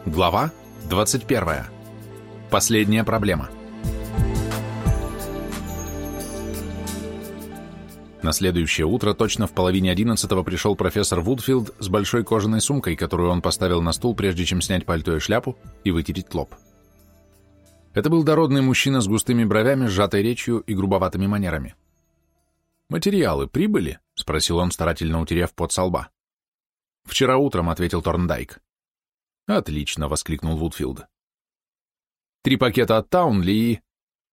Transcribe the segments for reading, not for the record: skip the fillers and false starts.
Глава 21. Последняя проблема. На следующее утро, точно в половине 11-го, пришел профессор Вудфилд с большой кожаной сумкой, которую он поставил на стул, прежде чем снять пальто и шляпу и вытереть лоб. Это был дородный мужчина с густыми бровями, сжатой речью и грубоватыми манерами. «Материалы прибыли?» — спросил он, старательно утерев пот со лба. «Вчера утром», — ответил Торндайк. «Отлично», — воскликнул Вудфилд. 3 пакета от Таунли и...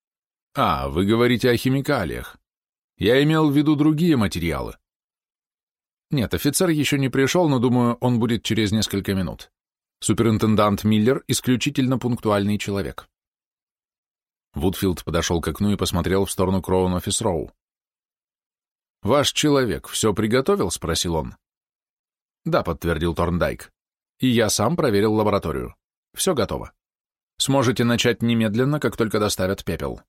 вы говорите о химикалиях. Я имел в виду другие материалы. Нет, офицер еще не пришел, но, думаю, он будет через несколько минут. Суперинтендант Миллер — исключительно пунктуальный человек». Вудфилд подошел к окну и посмотрел в сторону Кроун-офис-Роу. «Ваш человек все приготовил?» — спросил он. «Да», — подтвердил Торндайк. «И я сам проверил лабораторию. Все готово. Сможете начать немедленно, как только доставят пепел».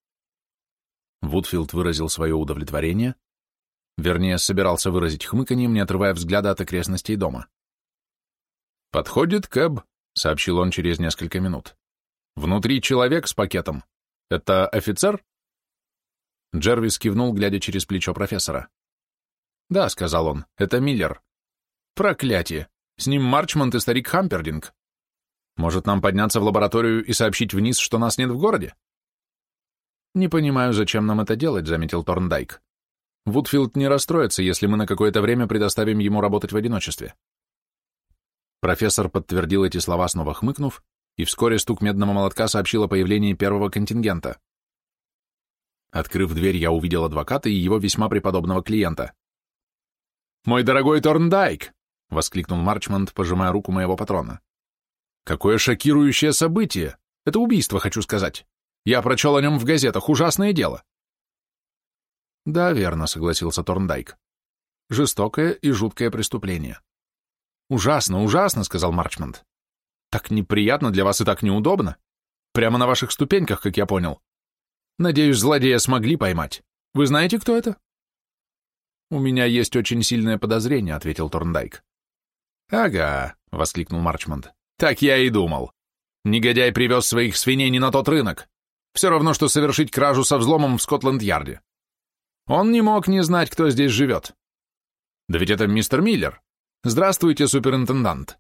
Вудфилд выразил свое удовлетворение, вернее, собирался выразить хмыканьем, не отрывая взгляда от окрестностей дома. «Подходит Кэб», — сообщил он через несколько минут. «Внутри человек с пакетом. Это офицер?» Джервис кивнул, глядя через плечо профессора. «Да», — сказал он, — «это Миллер». «Проклятие! С ним Марчмонт и старик Хампердинг. Может, нам подняться в лабораторию и сообщить вниз, что нас нет в городе?» «Не понимаю, зачем нам это делать», — заметил Торндайк. «Вудфилд не расстроится, если мы на какое-то время предоставим ему работать в одиночестве». Профессор подтвердил эти слова, снова хмыкнув, и вскоре стук медного молотка сообщил о появлении первого контингента. Открыв дверь, я увидел адвоката и его весьма преподобного клиента. «Мой дорогой Торндайк!» — воскликнул Марчмонт, пожимая руку моего патрона. «Какое шокирующее событие! Это убийство, хочу сказать. Я прочел о нем в газетах. Ужасное дело!» «Да, верно», — согласился Торндайк. «Жестокое и жуткое преступление». «Ужасно, ужасно», — сказал Марчмонт. «Так неприятно для вас и так неудобно. Прямо на ваших ступеньках, как я понял. Надеюсь, злодея смогли поймать. Вы знаете, кто это?» «У меня есть очень сильное подозрение», — ответил Торндайк. «Ага», — воскликнул Марчмонт. «Так я и думал. Негодяй привез своих свиней не на тот рынок. Все равно, что совершить кражу со взломом в Скотланд-Ярде. Он не мог не знать, кто здесь живет. Да ведь это мистер Миллер. Здравствуйте, суперинтендант».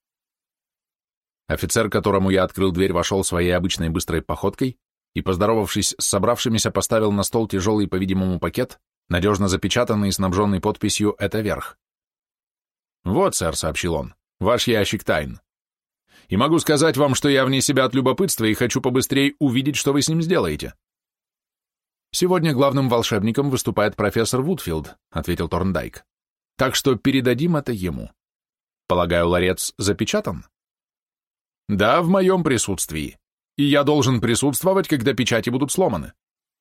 Офицер, которому я открыл дверь, вошел своей обычной быстрой походкой и, поздоровавшись с собравшимися, поставил на стол тяжелый, по-видимому, пакет, надежно запечатанный и снабженный подписью «Это верх». «Вот, сэр», — сообщил он, — «ваш ящик тайн. И могу сказать вам, что я вне себя от любопытства и хочу побыстрее увидеть, что вы с ним сделаете». «Сегодня главным волшебником выступает профессор Вудфилд», — ответил Торндайк. «Так что передадим это ему. Полагаю, ларец запечатан?» «Да, в моем присутствии. И я должен присутствовать, когда печати будут сломаны».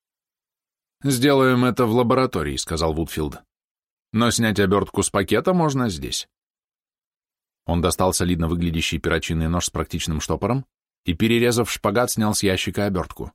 «Сделаем это в лаборатории», — сказал Вудфилд. «Но снять обертку с пакета можно здесь». Он достал солидно выглядящий перочинный нож с практичным штопором и, перерезав шпагат, снял с ящика обертку.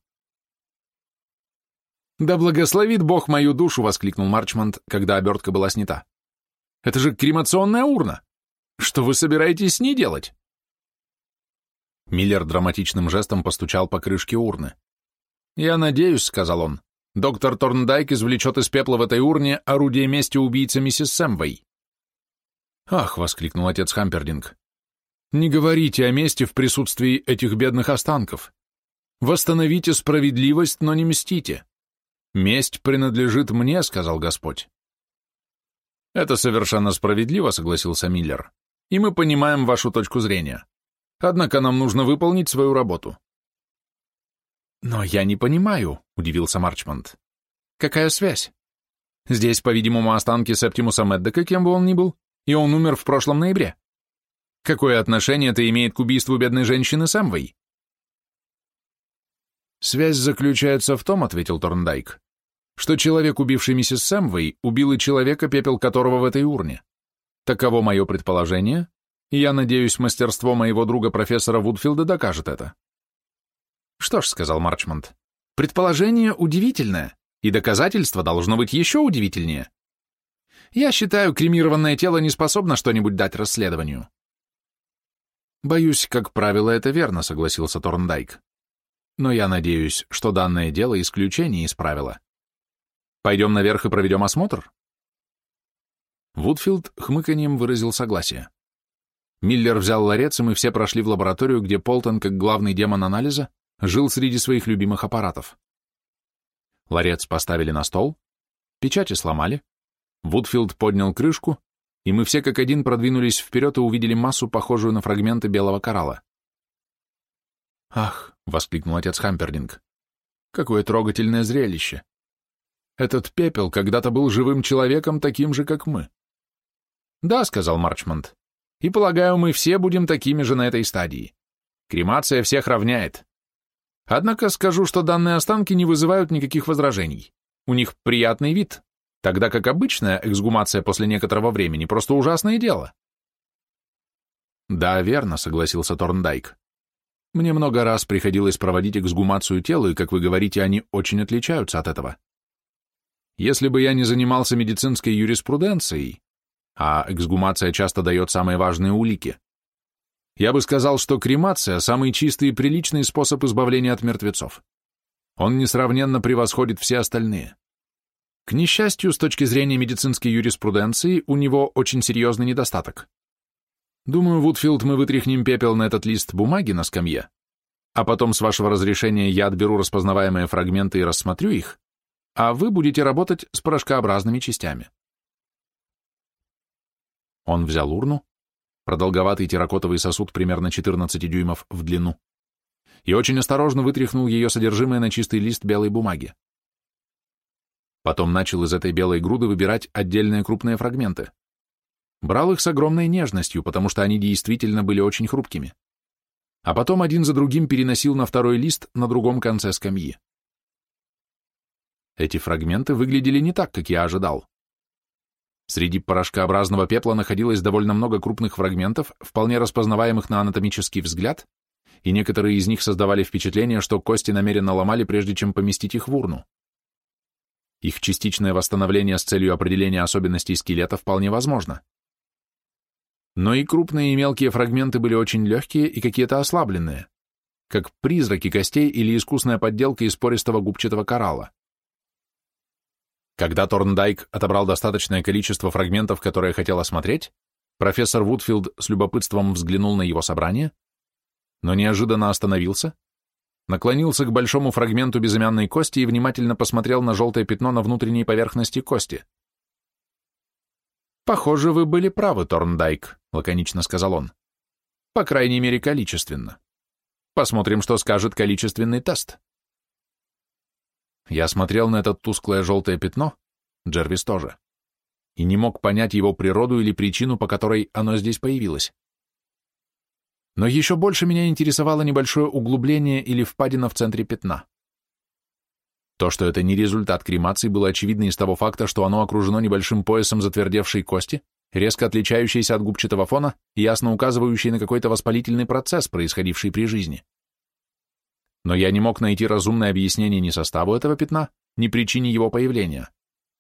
«Да благословит Бог мою душу!» — воскликнул Марчмонт, когда обертка была снята. «Это же кремационная урна! Что вы собираетесь с ней делать?» Миллер драматичным жестом постучал по крышке урны. «Я надеюсь», — сказал он, — «доктор Торндайк извлечет из пепла в этой урне орудие мести убийцы миссис Сэмвей». «Ах!» — воскликнул отец Хампердинг. «Не говорите о мести в присутствии этих бедных останков. Восстановите справедливость, но не мстите. Месть принадлежит мне», — сказал Господь. «Это совершенно справедливо», — согласился Миллер, — «и мы понимаем вашу точку зрения. Однако нам нужно выполнить свою работу». «Но я не понимаю», — удивился Марчмонт. «Какая связь? Здесь, по-видимому, останки Септимуса Меддока, кем бы он ни был, и он умер в прошлом ноябре. Какое отношение это имеет к убийству бедной женщины Сэмвей?» «Связь заключается в том, — ответил Торндайк, — что человек, убивший миссис Сэмвей, убил и человека, пепел которого в этой урне. Таково мое предположение, и я надеюсь, мастерство моего друга профессора Вудфилда докажет это». «Что ж, — сказал Марчмонт, — предположение удивительное, и доказательство должно быть еще удивительнее. Я считаю, кремированное тело не способно что-нибудь дать расследованию. Боюсь, как правило, это верно, согласился Торндайк. Но я надеюсь, что данное дело исключение из правила. Пойдем наверх и проведем осмотр? Вудфилд хмыканьем выразил согласие. Миллер взял ларец, и мы все прошли в лабораторию, где Полтон, как главный демон анализа, жил среди своих любимых аппаратов. Ларец поставили на стол, печати сломали, Вудфилд поднял крышку, и мы все как один продвинулись вперед и увидели массу, похожую на фрагменты белого коралла. «Ах!» — воскликнул отец Хампердинг. «Какое трогательное зрелище! Этот пепел когда-то был живым человеком, таким же, как мы». «Да», — сказал Марчмонт, — «и, полагаю, мы все будем такими же на этой стадии. Кремация всех равняет. Однако скажу, что данные останки не вызывают никаких возражений. У них приятный вид, тогда как обычная эксгумация после некоторого времени просто ужасное дело». «Да, верно», — согласился Торндайк. «Мне много раз приходилось проводить эксгумацию тела, и, как вы говорите, они очень отличаются от этого. Если бы я не занимался медицинской юриспруденцией, а эксгумация часто дает самые важные улики, я бы сказал, что кремация – самый чистый и приличный способ избавления от мертвецов. Он несравненно превосходит все остальные. К несчастью, с точки зрения медицинской юриспруденции, у него очень серьезный недостаток. Думаю, Вудфилд, мы вытряхнем пепел на этот лист бумаги на скамье, а потом, с вашего разрешения, я отберу распознаваемые фрагменты и рассмотрю их, а вы будете работать с порошкообразными частями». Он взял урну, продолговатый терракотовый сосуд примерно 14 дюймов в длину, и очень осторожно вытряхнул ее содержимое на чистый лист белой бумаги. Потом начал из этой белой груды выбирать отдельные крупные фрагменты. Брал их с огромной нежностью, потому что они действительно были очень хрупкими. А потом один за другим переносил на второй лист на другом конце скамьи. Эти фрагменты выглядели не так, как я ожидал. Среди порошкообразного пепла находилось довольно много крупных фрагментов, вполне распознаваемых на анатомический взгляд, и некоторые из них создавали впечатление, что кости намеренно ломали, прежде чем поместить их в урну. Их частичное восстановление с целью определения особенностей скелета вполне возможно. Но и крупные и мелкие фрагменты были очень легкие и какие-то ослабленные, как призраки костей или искусная подделка из пористого губчатого коралла. Когда Торндайк отобрал достаточное количество фрагментов, которые хотел осмотреть, профессор Вудфилд с любопытством взглянул на его собрание, но неожиданно остановился, наклонился к большому фрагменту безымянной кости и внимательно посмотрел на желтое пятно на внутренней поверхности кости. «Похоже, вы были правы, Торндайк», — лаконично сказал он. «По крайней мере, количественно. Посмотрим, что скажет количественный тест». Я смотрел на это тусклое желтое пятно, Джервис тоже, и не мог понять его природу или причину, по которой оно здесь появилось. Но еще больше меня интересовало небольшое углубление или впадина в центре пятна. То, что это не результат кремации, было очевидно из того факта, что оно окружено небольшим поясом затвердевшей кости, резко отличающейся от губчатого фона и ясно указывающей на какой-то воспалительный процесс, происходивший при жизни. Но я не мог найти разумное объяснение ни составу этого пятна, ни причине его появления.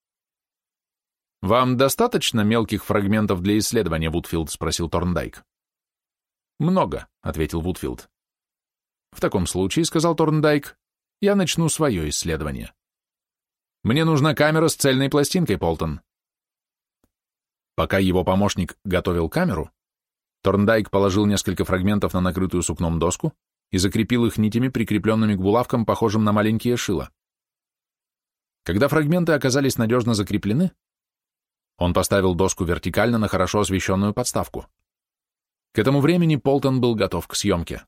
«Вам достаточно мелких фрагментов для исследования, Вудфилд?» — спросил Торндайк. «Много», — ответил Вудфилд. «В таком случае, — сказал Торндайк, — я начну свое исследование. Мне нужна камера с цельной пластинкой, Полтон». Пока его помощник готовил камеру, Торндайк положил несколько фрагментов на накрытую сукном доску и закрепил их нитями, прикрепленными к булавкам, похожим на маленькие шила. Когда фрагменты оказались надежно закреплены, он поставил доску вертикально на хорошо освещенную подставку. К этому времени Полтон был готов к съемке.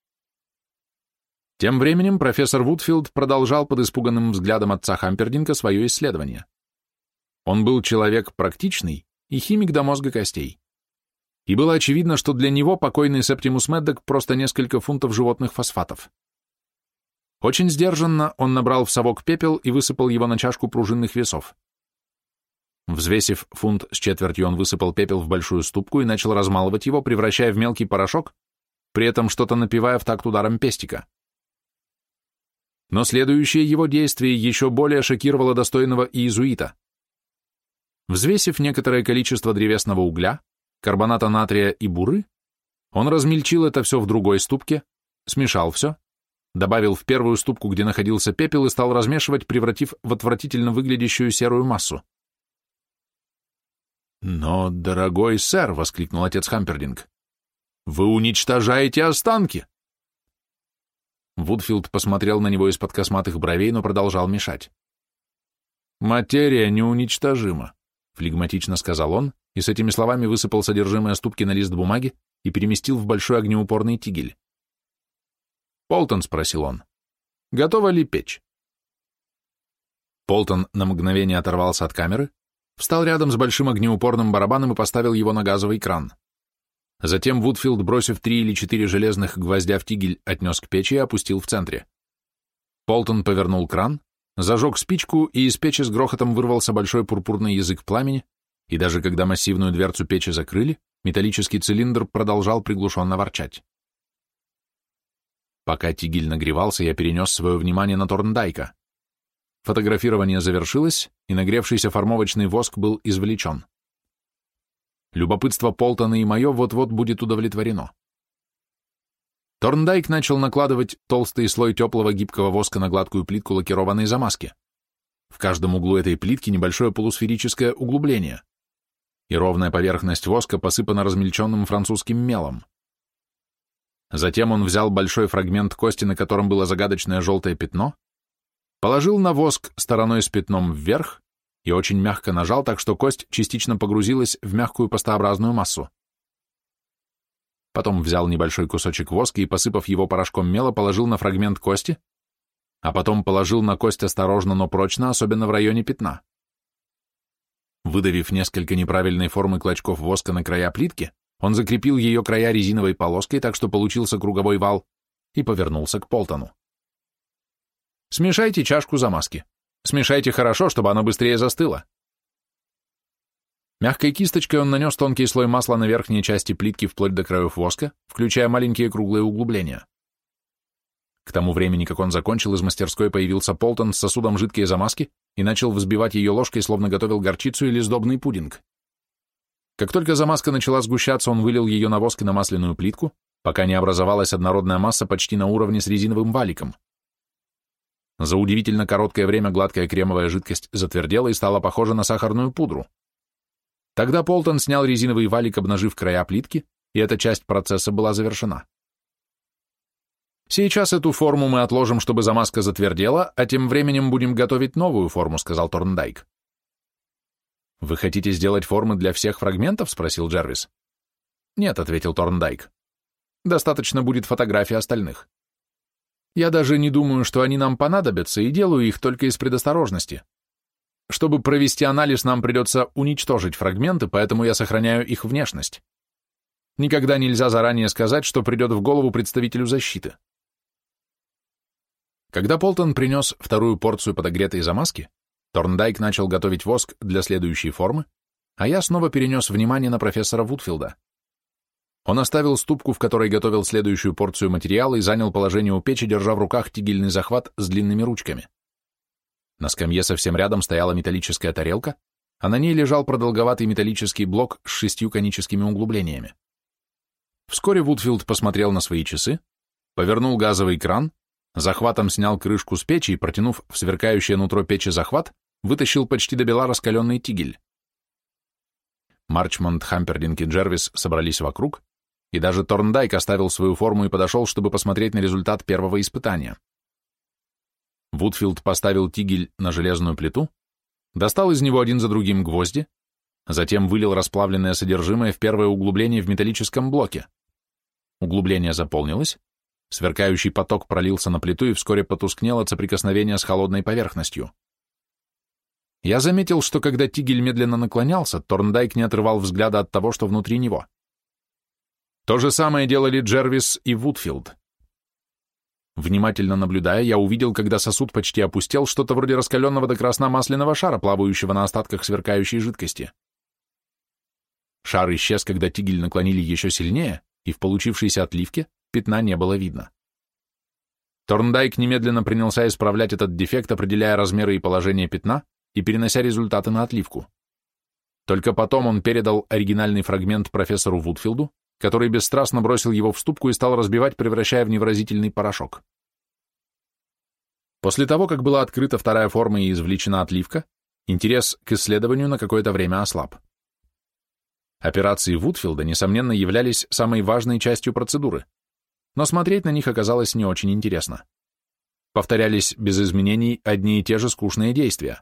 Тем временем профессор Вудфилд продолжал под испуганным взглядом отца Хампердинга свое исследование. Он был человек практичный и химик до мозга костей. И было очевидно, что для него покойный Септимус Меддок просто несколько фунтов животных фосфатов. Очень сдержанно он набрал в совок пепел и высыпал его на чашку пружинных весов. Взвесив фунт с четвертью, он высыпал пепел в большую ступку и начал размалывать его, превращая в мелкий порошок, при этом что-то напевая в такт ударом пестика. Но следующее его действие еще более шокировало достойного иезуита. Взвесив некоторое количество древесного угля, карбоната натрия и буры, Он размельчил это все в другой ступке, смешал все, добавил в первую ступку, где находился пепел, и стал размешивать, превратив в отвратительно выглядящую серую массу. «Но, дорогой сэр», — воскликнул отец Хампердинг, — «вы уничтожаете останки!» Вудфилд посмотрел на него из-под косматых бровей, но продолжал мешать. «Материя неуничтожима», — флегматично сказал он, и с этими словами высыпал содержимое ступки на лист бумаги и переместил в большой огнеупорный тигель. «Полтон», — спросил он, — «готова ли печь?» Полтон на мгновение оторвался от камеры, встал рядом с большим огнеупорным барабаном и поставил его на газовый кран. Затем Вудфилд, бросив 3 или 4 железных гвоздя в тигель, отнес к печи и опустил в центре. Полтон повернул кран, зажег спичку, и из печи с грохотом вырвался большой пурпурный язык пламени, и даже когда массивную дверцу печи закрыли, металлический цилиндр продолжал приглушенно ворчать. Пока тигель нагревался, я перенес свое внимание на Торндайка. Фотографирование завершилось, и нагревшийся формовочный воск был извлечен. Любопытство Полтона и мое вот-вот будет удовлетворено. Торндайк начал накладывать толстый слой теплого гибкого воска на гладкую плитку лакированной замазки. В каждом углу этой плитки небольшое полусферическое углубление, и ровная поверхность воска посыпана размельченным французским мелом. Затем он взял большой фрагмент кости, на котором было загадочное желтое пятно, положил на воск стороной с пятном вверх и очень мягко нажал, так что кость частично погрузилась в мягкую пастообразную массу. Потом взял небольшой кусочек воска и, посыпав его порошком мела, положил на фрагмент кости, а потом положил на кость осторожно, но прочно, особенно в районе пятна. Выдавив несколько неправильной формы клочков воска на края плитки, он закрепил ее края резиновой полоской, так что получился круговой вал, и повернулся к Полтону. «Смешайте чашку замазки. Смешайте хорошо, чтобы она быстрее застыла». Мягкой кисточкой он нанес тонкий слой масла на верхней части плитки вплоть до краев воска, включая маленькие круглые углубления. К тому времени, как он закончил, из мастерской появился Полтон с сосудом жидкой замазки и начал взбивать ее ложкой, словно готовил горчицу или сдобный пудинг. Как только замазка начала сгущаться, он вылил ее на воск и на масляную плитку, пока не образовалась однородная масса почти на уровне с резиновым валиком. За удивительно короткое время гладкая кремовая жидкость затвердела и стала похожа на сахарную пудру. Тогда Полтон снял резиновый валик, обнажив края плитки, и эта часть процесса была завершена. «Сейчас эту форму мы отложим, чтобы замазка затвердела, а тем временем будем готовить новую форму», — сказал Торндайк. «Вы хотите сделать формы для всех фрагментов?» — спросил Джервис. «Нет», — ответил Торндайк. «Достаточно будет фотографий остальных. Я даже не думаю, что они нам понадобятся, и делаю их только из предосторожности. Чтобы провести анализ, нам придется уничтожить фрагменты, поэтому я сохраняю их внешность. Никогда нельзя заранее сказать, что придет в голову представителю защиты». Когда Полтон принес вторую порцию подогретой замазки, Торндайк начал готовить воск для следующей формы, а я снова перенес внимание на профессора Вудфилда. Он оставил ступку, в которой готовил следующую порцию материала, и занял положение у печи, держа в руках тигельный захват с длинными ручками. На скамье совсем рядом стояла металлическая тарелка, а на ней лежал продолговатый металлический блок с 6 коническими углублениями. Вскоре Вудфилд посмотрел на свои часы, повернул газовый кран, захватом снял крышку с печи и, протянув в сверкающее нутро печи захват, вытащил почти до бела раскаленный тигель. Марчмонт, Хампердинг и Джервис собрались вокруг, и даже Торндайк оставил свою форму и подошел, чтобы посмотреть на результат первого испытания. Вудфилд поставил тигель на железную плиту, достал из него один за другим гвозди, затем вылил расплавленное содержимое в первое углубление в металлическом блоке. Углубление заполнилось, сверкающий поток пролился на плиту и вскоре потускнел от соприкосновения с холодной поверхностью. Я заметил, что когда тигель медленно наклонялся, Торндайк не отрывал взгляда от того, что внутри него. То же самое делали Джервис и Вудфилд. Внимательно наблюдая, я увидел, когда сосуд почти опустел, что-то вроде раскаленного до красна масляного шара, плавающего на остатках сверкающей жидкости. Шар исчез, когда тигель наклонили еще сильнее, и в получившейся отливке пятна не было видно. Торндайк немедленно принялся исправлять этот дефект, определяя размеры и положение пятна и перенося результаты на отливку. Только потом он передал оригинальный фрагмент профессору Вудфилду, который бесстрастно бросил его в ступку и стал разбивать, превращая в невыразительный порошок. После того, как была открыта вторая форма и извлечена отливка, интерес к исследованию на какое-то время ослаб. Операции Вудфилда, несомненно, являлись самой важной частью процедуры, но смотреть на них оказалось не очень интересно. Повторялись без изменений одни и те же скучные действия.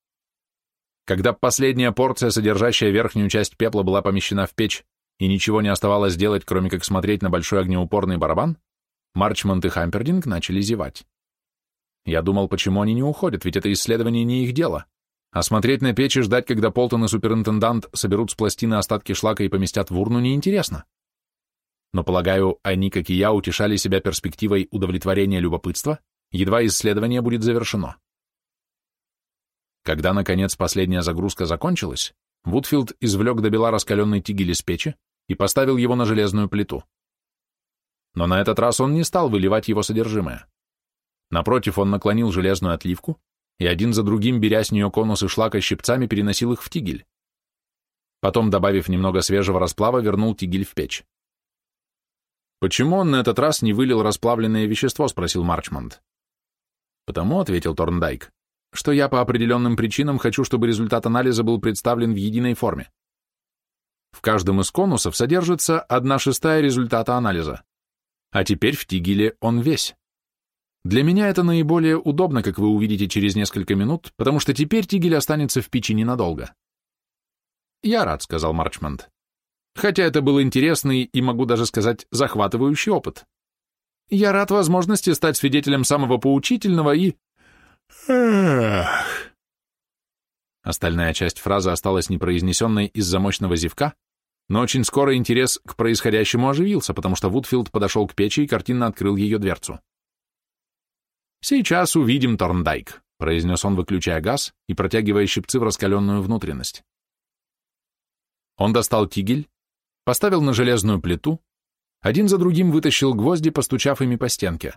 Когда последняя порция, содержащая верхнюю часть пепла, была помещена в печь, и ничего не оставалось делать, кроме как смотреть на большой огнеупорный барабан, Марчмонт и Хампердинг начали зевать. Я думал, почему они не уходят, ведь это исследование не их дело. А смотреть на печь и ждать, когда Полтон и суперинтендант соберут с пластины остатки шлака и поместят в урну, неинтересно. Но, полагаю, они, как и я, утешали себя перспективой удовлетворения любопытства, едва исследование будет завершено. Когда, наконец, последняя загрузка закончилась, Вудфилд извлек добела раскаленный тигель из печи и поставил его на железную плиту. Но на этот раз он не стал выливать его содержимое. Напротив, он наклонил железную отливку и один за другим, беря с нее конусы шлака щипцами, переносил их в тигель. Потом, добавив немного свежего расплава, вернул тигель в печь. «Почему он на этот раз не вылил расплавленное вещество?» — спросил Марчмонт. «Потому», — ответил Торндайк, — «что я по определенным причинам хочу, чтобы результат анализа был представлен в единой форме. В каждом из конусов содержится 1/6 результата анализа, а теперь в тигеле он весь. Для меня это наиболее удобно, как вы увидите через несколько минут, потому что теперь тигель останется в печи ненадолго». «Я рад», — сказал Марчмонт. «Хотя это был интересный и, могу даже сказать, захватывающий опыт. Я рад возможности стать свидетелем самого поучительного и...» «Эх...» Остальная часть фразы осталась непроизнесенной из-за мощного зевка, но очень скоро интерес к происходящему оживился, потому что Вудфилд подошел к печи и картинно открыл ее дверцу. «Сейчас увидим, Торндайк», — произнес он, выключая газ и протягивая щипцы в раскаленную внутренность. Он достал тигель, поставил на железную плиту, один за другим вытащил гвозди, постучав ими по стенке.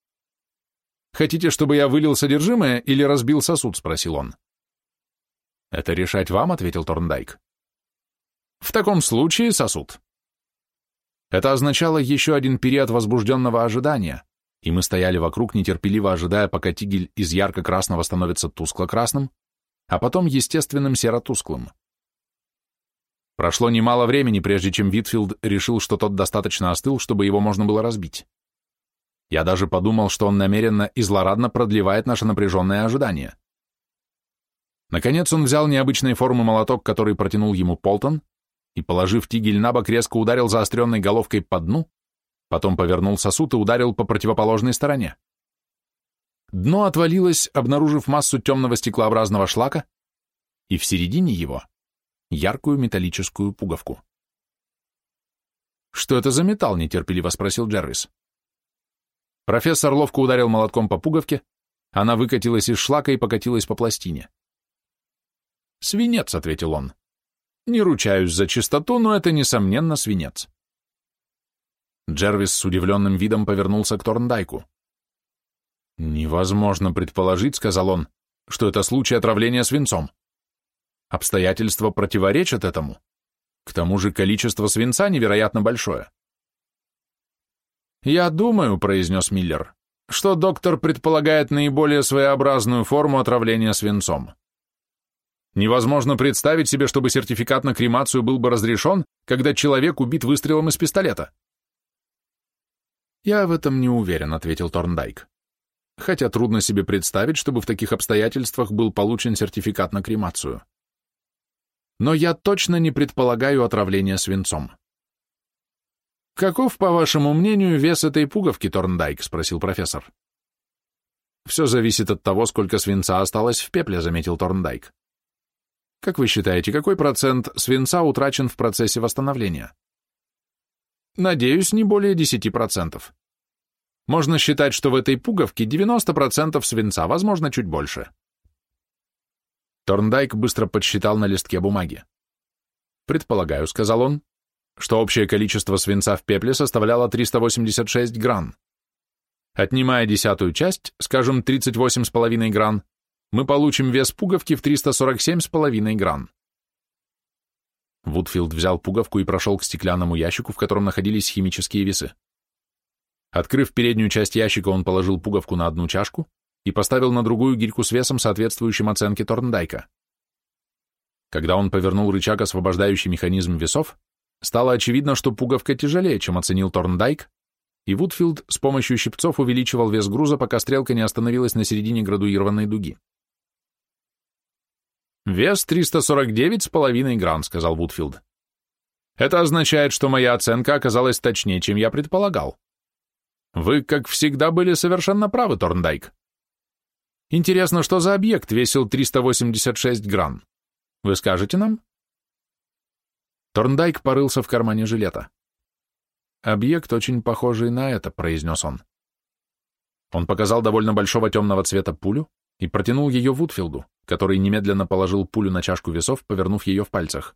«Хотите, чтобы я вылил содержимое или разбил сосуд?» — спросил он. «Это решать вам», — ответил Торндайк. «В таком случае сосуд». Это означало еще один период возбужденного ожидания, и мы стояли вокруг, нетерпеливо ожидая, пока тигель из ярко-красного становится тускло-красным, а потом естественным серо-тусклым. Прошло немало времени, прежде чем Витфилд решил, что тот достаточно остыл, чтобы его можно было разбить. Я даже подумал, что он намеренно и злорадно продлевает наше напряженное ожидание. Наконец он взял необычной формы молоток, который протянул ему Полтон, и, положив тигель на бок, резко ударил заостренной головкой по дну, потом повернул сосуд и ударил по противоположной стороне. Дно отвалилось, обнаружив массу темного стеклообразного шлака, и в середине его яркую металлическую пуговку. «Что это за металл?» — нетерпеливо спросил Джервис. Профессор ловко ударил молотком по пуговке, она выкатилась из шлака и покатилась по пластине. «Свинец», — ответил он. «Не ручаюсь за чистоту, но это, несомненно, свинец». Джервис с удивленным видом повернулся к Торндайку. «Невозможно предположить», — сказал он, — «что это случай отравления свинцом. Обстоятельства противоречат этому. К тому же количество свинца невероятно большое». «Я думаю», — произнес Миллер, — «что доктор предполагает наиболее своеобразную форму отравления свинцом. Невозможно представить себе, чтобы сертификат на кремацию был бы разрешен, когда человек убит выстрелом из пистолета». «Я в этом не уверен», — ответил Торндайк. «Хотя трудно себе представить, чтобы в таких обстоятельствах был получен сертификат на кремацию. Но я точно не предполагаю отравления свинцом». «Каков, по вашему мнению, вес этой пуговки, Торндайк?» — спросил профессор. «Все зависит от того, сколько свинца осталось в пепле», — заметил Торндайк. «Как вы считаете, какой процент свинца утрачен в процессе восстановления?» «Надеюсь, не более 10%. Можно считать, что в этой пуговке 90% свинца, возможно, чуть больше». Торндайк быстро подсчитал на листке бумаги. «Предполагаю», — сказал он, — «что общее количество свинца в пепле составляло 386 гран. Отнимая 10-ю часть, скажем, 38,5 гран, мы получим вес пуговки в 347,5 гран». Вудфилд взял пуговку и прошел к стеклянному ящику, в котором находились химические весы. Открыв переднюю часть ящика, он положил пуговку на одну чашку и поставил на другую гирьку с весом, соответствующим оценке Торндайка. Когда он повернул рычаг, освобождающий механизм весов, стало очевидно, что пуговка тяжелее, чем оценил Торндайк, и Вудфилд с помощью щипцов увеличивал вес груза, пока стрелка не остановилась на середине градуированной дуги. «Вес 349,5 грамм», — сказал Вудфилд. «Это означает, что моя оценка оказалась точнее, чем я предполагал. Вы, как всегда, были совершенно правы, Торндайк. Интересно, что за объект весил 386 грамм? Вы скажете нам?» Торндайк порылся в кармане жилета. «Объект, очень похожий на это», — произнес он. Он показал довольно большого темного цвета пулю и протянул ее Вудфилду, который немедленно положил пулю на чашку весов, повернув ее в пальцах.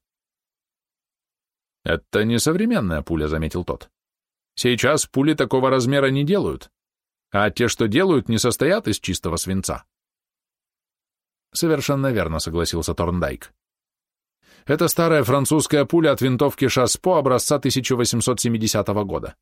«Это не современная пуля», — заметил тот. «Сейчас пули такого размера не делают, а те, что делают, не состоят из чистого свинца». «Совершенно верно», — согласился Торндайк. «Это старая французская пуля от винтовки Шаспо образца 1870 года».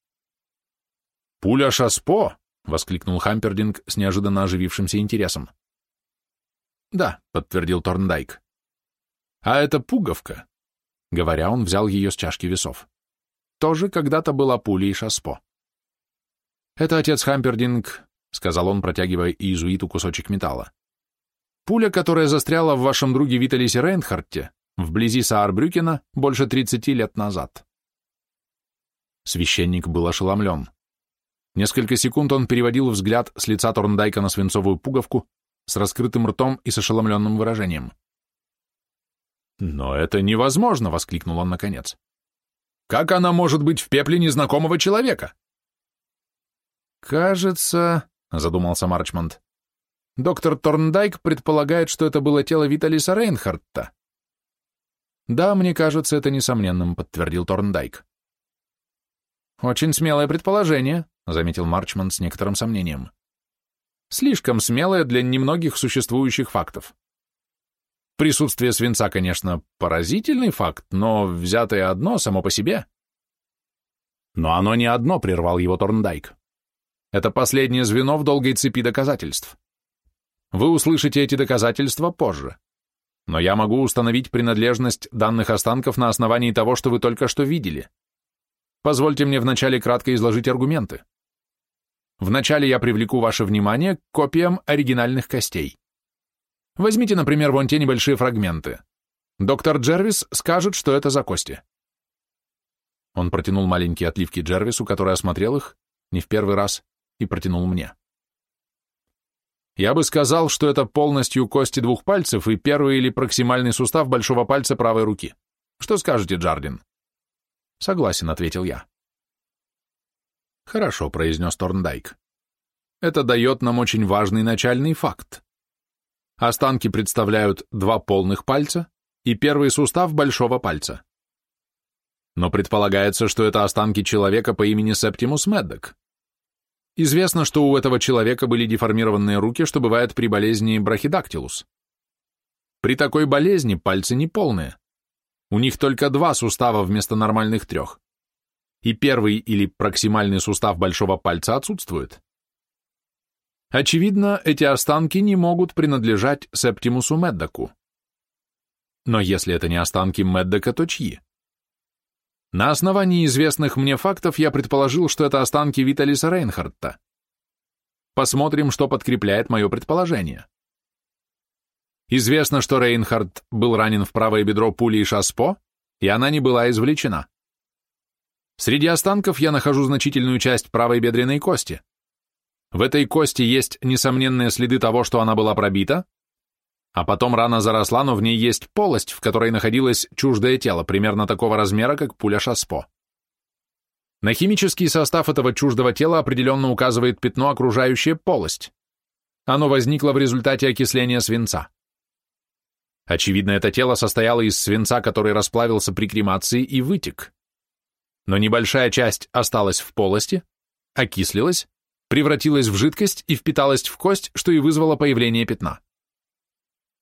«Пуля Шаспо?» — воскликнул Хампердинг с неожиданно оживившимся интересом. «Да», — подтвердил Торндайк. «А это пуговка», — говоря, он взял ее с чашки весов. «Тоже когда-то была пулей Шаспо». «Это отец Хампердинг», — сказал он, протягивая иезуиту кусочек металла. «Пуля, которая застряла в вашем друге Виталисе Рейнхардте, вблизи Саарбрюкена, больше 30 лет назад». Священник был ошеломлен. Несколько секунд он переводил взгляд с лица Торндайка на свинцовую пуговку с раскрытым ртом и с ошеломленным выражением. «Но это невозможно!» — воскликнул он наконец. «Как она может быть в пепле незнакомого человека?» «Кажется, — задумался Марчмонт, — доктор Торндайк предполагает, что это было тело Виталиса Рейнхардта». «Да, мне кажется, это несомненным», — подтвердил Торндайк. «Очень смелое предположение», — заметил Марчмонт с некоторым сомнением. «Слишком смелое для немногих существующих фактов. Присутствие свинца, конечно, поразительный факт, но взятое одно само по себе». «Но оно не одно», — прервал его Торндайк. «Это последнее звено в долгой цепи доказательств. Вы услышите эти доказательства позже. Но я могу установить принадлежность данных останков на основании того, что вы только что видели. Позвольте мне вначале кратко изложить аргументы. Вначале я привлеку ваше внимание к копиям оригинальных костей. Возьмите, например, вон те небольшие фрагменты. Доктор Джервис скажет, что это за кости». Он протянул маленькие отливки Джервису, который осмотрел их, не в первый раз, и протянул мне. «Я бы сказал, что это полностью кости двух пальцев и первый или проксимальный сустав большого пальца правой руки. Что скажете, Джардин?» «Согласен», — ответил я. «Хорошо», — произнес Торндайк. «Это дает нам очень важный начальный факт. Останки представляют два полных пальца и первый сустав большого пальца. Но предполагается, что это останки человека по имени Септимус Меддок. Известно, что у этого человека были деформированные руки, что бывает при болезни брахидактилус. При такой болезни пальцы неполные. У них только два сустава вместо нормальных трех. И первый или проксимальный сустав большого пальца отсутствует. Очевидно, эти останки не могут принадлежать Септимусу Меддоку. Но если это не останки Меддока, то чьи? На основании известных мне фактов я предположил, что это останки Виталиса Рейнхардта. Посмотрим, что подкрепляет мое предположение. Известно, что Рейнхард был ранен в правое бедро пулей Шаспо, и она не была извлечена. Среди останков я нахожу значительную часть правой бедренной кости. В этой кости есть несомненные следы того, что она была пробита, а потом рана заросла, но в ней есть полость, в которой находилось чуждое тело, примерно такого размера, как пуля Шаспо. На химический состав этого чуждого тела определенно указывает пятно, окружающее полость. Оно возникло в результате окисления свинца. Очевидно, это тело состояло из свинца, который расплавился при кремации и вытек. Но небольшая часть осталась в полости, окислилась, превратилась в жидкость и впиталась в кость, что и вызвало появление пятна.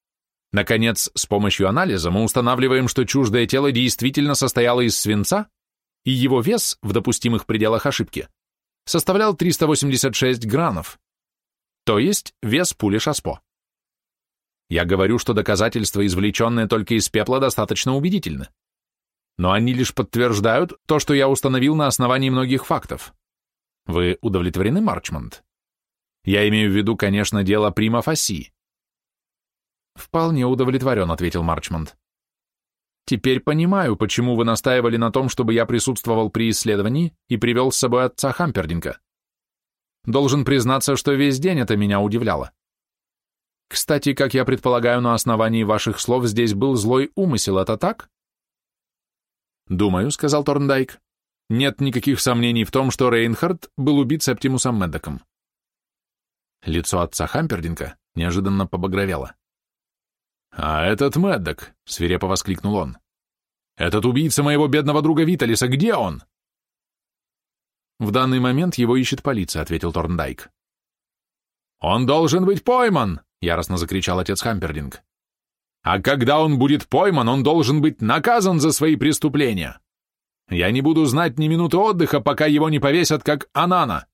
Наконец, с помощью анализа мы устанавливаем, что чуждое тело действительно состояло из свинца, и его вес в допустимых пределах ошибки составлял 386 гранов, то есть вес пули Шаспо. Я говорю, что доказательства, извлеченные только из пепла, достаточно убедительны. Но они лишь подтверждают то, что я установил на основании многих фактов. Вы удовлетворены, Марчмонт? Я имею в виду, конечно, дело прима фаси. Вполне удовлетворен, ответил Марчмонт. Теперь понимаю, почему вы настаивали на том, чтобы я присутствовал при исследовании и привел с собой отца Хампердинка. Должен признаться, что весь день это меня удивляло. Кстати, как я предполагаю, на основании ваших слов здесь был злой умысел, это так? Думаю, сказал Торндайк. Нет никаких сомнений в том, что Рейнхард был убит Септимусом Меддоком. Лицо отца Хампердинка неожиданно побагровело. «А этот Меддок!» — свирепо воскликнул он. «Этот убийца моего бедного друга Виталиса, где он?» «В данный момент его ищет полиция», — ответил Торндайк. «Он должен быть пойман!» — яростно закричал отец Хампердинг. «А когда он будет пойман, он должен быть наказан за свои преступления! Я не буду знать ни минуты отдыха, пока его не повесят, как Анана!»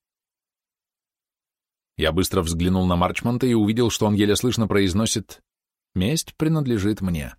Я быстро взглянул на Марчмонта и увидел, что он еле слышно произносит: «Месть принадлежит мне».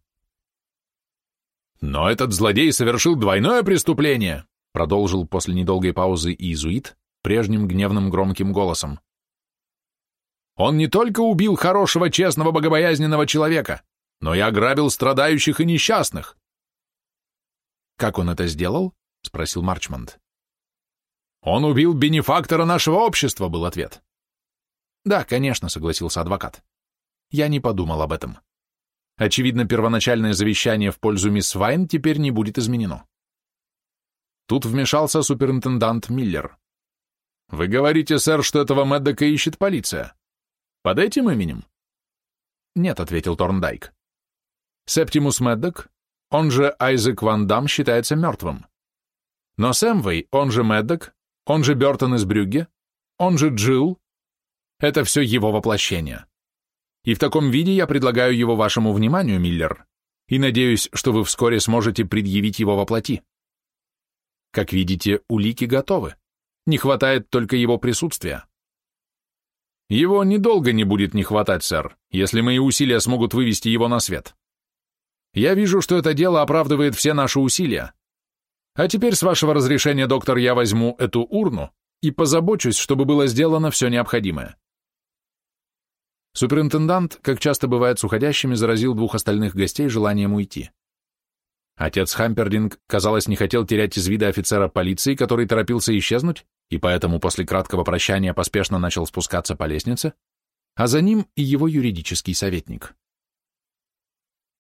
«Но этот злодей совершил двойное преступление», продолжил после недолгой паузы иезуит прежним гневным громким голосом. «Он не только убил хорошего, честного, богобоязненного человека, но и ограбил страдающих и несчастных». «Как он это сделал?» — спросил Марчмонт. «Он убил бенефактора нашего общества», — был ответ. «Да, конечно», — согласился адвокат. Я не подумал об этом. Очевидно, первоначальное завещание в пользу мисс Вайн теперь не будет изменено. Тут вмешался суперинтендант Миллер. «Вы говорите, сэр, что этого Меддока ищет полиция? Под этим именем?» «Нет», — ответил Торндайк. «Септимус Меддок, он же Айзек Ван Дам, считается мертвым. Но Сэмвей, он же Меддок, он же Бертон из Брюгге, он же Джилл, это все его воплощение. И в таком виде я предлагаю его вашему вниманию, Миллер, и надеюсь, что вы вскоре сможете предъявить его воплоти. Как видите, улики готовы. Не хватает только его присутствия». «Его недолго не будет не хватать, сэр, если мои усилия смогут вывести его на свет. Я вижу, что это дело оправдывает все наши усилия. А теперь, с вашего разрешения, доктор, я возьму эту урну и позабочусь, чтобы было сделано все необходимое». Суперинтендант, как часто бывает с уходящими, заразил двух остальных гостей желанием уйти. Отец Хампердинг, казалось, не хотел терять из вида офицера полиции, который торопился исчезнуть, и поэтому после краткого прощания поспешно начал спускаться по лестнице, а за ним и его юридический советник.